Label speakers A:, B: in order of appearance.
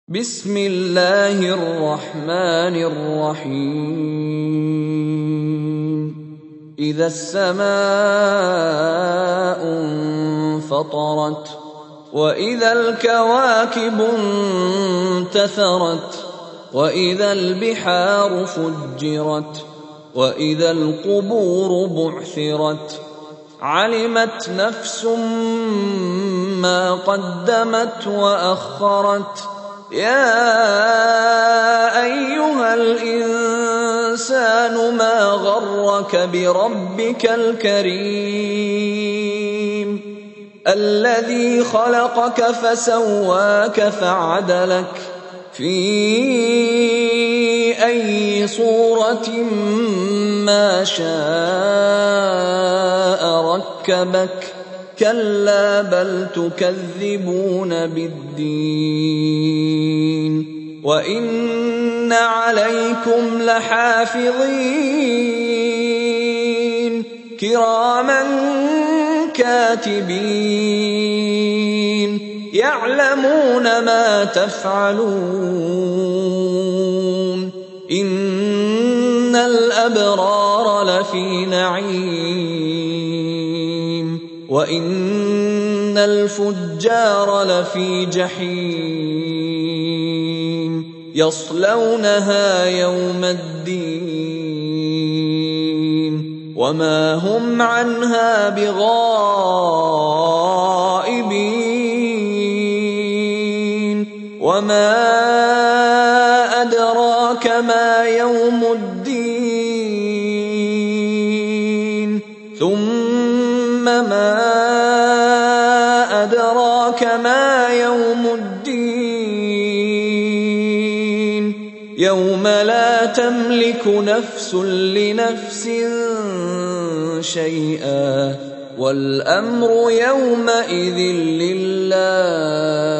A: بسم الله الرحمن الرحيم إذا السماء انفطرت وإذا الكواكب انتثرت وإذا البحار فجرت وإذا القبور بعثرت علمت نفس ما قدمت وأخرت يا أيها الإنسان ما غرك بربك الكريم الذي خلقك فسواك فعدلك في أي صورة ما شاء ركبك كلا بل تكذبون بالدين وإن عليكم لحافظين كراما كاتبين يعلمون ما تفعلون إن الأبرار لفي نعيم وإن الفجار لفي جحيم يصلونها يوم الدين وما هم عنها بغائبين وما أدراك ما يوم الدين ثم ما أدراك ما يوم الدين يوم لا تملك نفس لنفس شيئا والأمر يومئذ لله